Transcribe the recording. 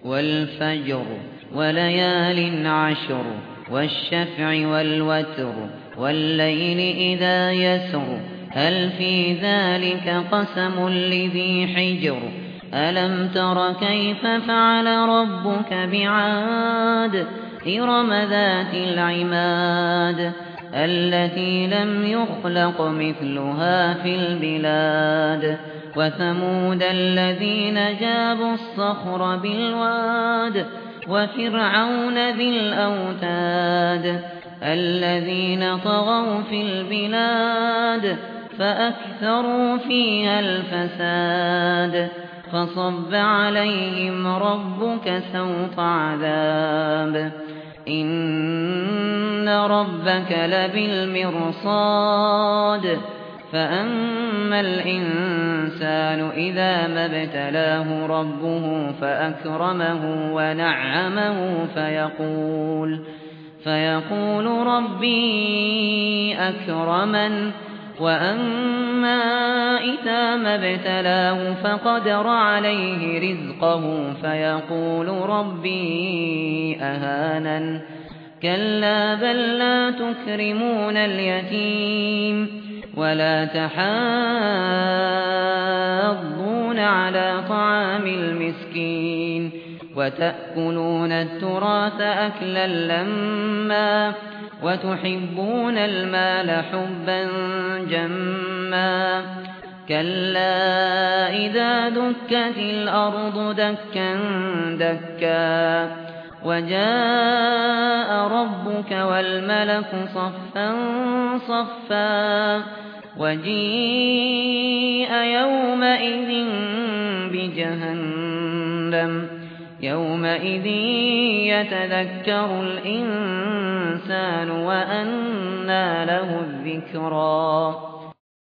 والفجر وليال عشر والشفع والوتر والليل إذا يسر هل في ذلك قسم لذي حجر ألم تر كيف فعل ربك بعاد إرم ذات العماد التي لم يخلق مثلها في البلاد وثمود الذين جابوا الصخر بالواد وفرعون ذي الأوتاد الذين طغوا في البلاد فأكثروا فيها الفساد فصب عليهم ربك سوط عذاب إن ربك لبالمرصاد فأما الإنسان إذا ما ابتلاه ربه فأكرمه ونعمه فيقول ربي أكرمن وأما إذا ما ابتلاه فقدر عليه رزقه فيقول ربي أهانن كلا بل لا تكرمون اليتيم ولا تحاضون على طعام المسكين وتأكلون التراث أكلا لما وتحبون المال حبا جما كلا إذا دكت الأرض دكا دكا وجاء ربك والملك صفا صفا وجيء يومئذ بجهنم يومئذ يتذكر الإنسان وأنى له الذكرى